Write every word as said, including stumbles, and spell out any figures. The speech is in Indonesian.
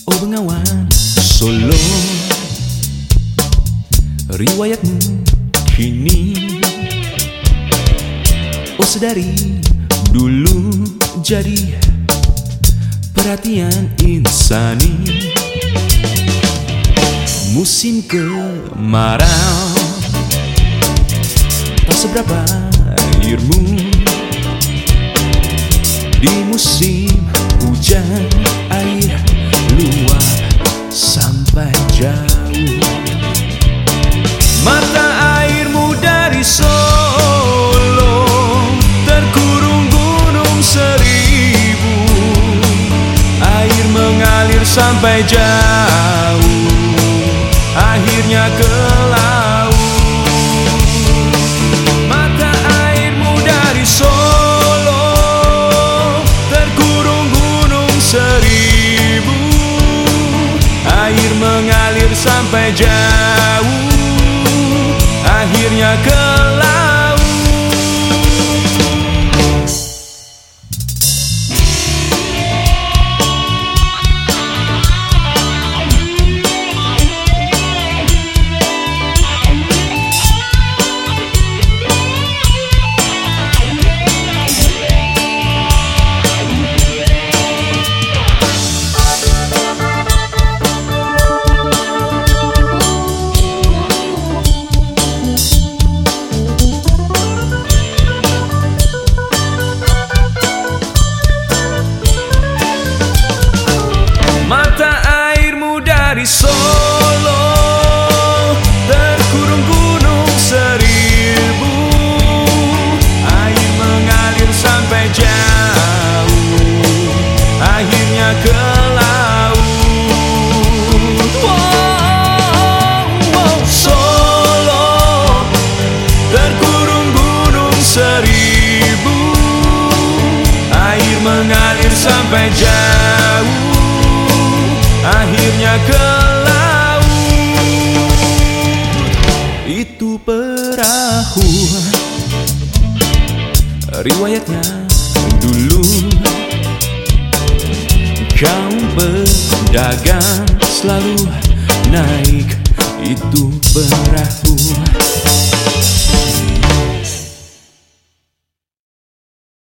Oh Bengawan Solo, riwayatmu kini, oh sedari dulu jadi perhatian insani. Musim kemarau tak seberapa airmu, di musim hujan air luap sampai jauh. Mata airmu dari Solo terkurung gunung seribu, air mengalir sampai jauh, akhirnya ke laut. Mata airmu dari Solo terkurung gunung seribu, air mengalir sampai jauh, akhirnya ke laut. Mata airmu dari Solo terkurung gunung seribu, air mengalir sampai jauh, akhirnya ke laut. Wow, wow. Solo terkurung gunung seribu, air mengalir sampai jauh, akhirnya ke laut. Itu perahu, riwayatnya dulu kaum pedagang selalu naik itu perahu.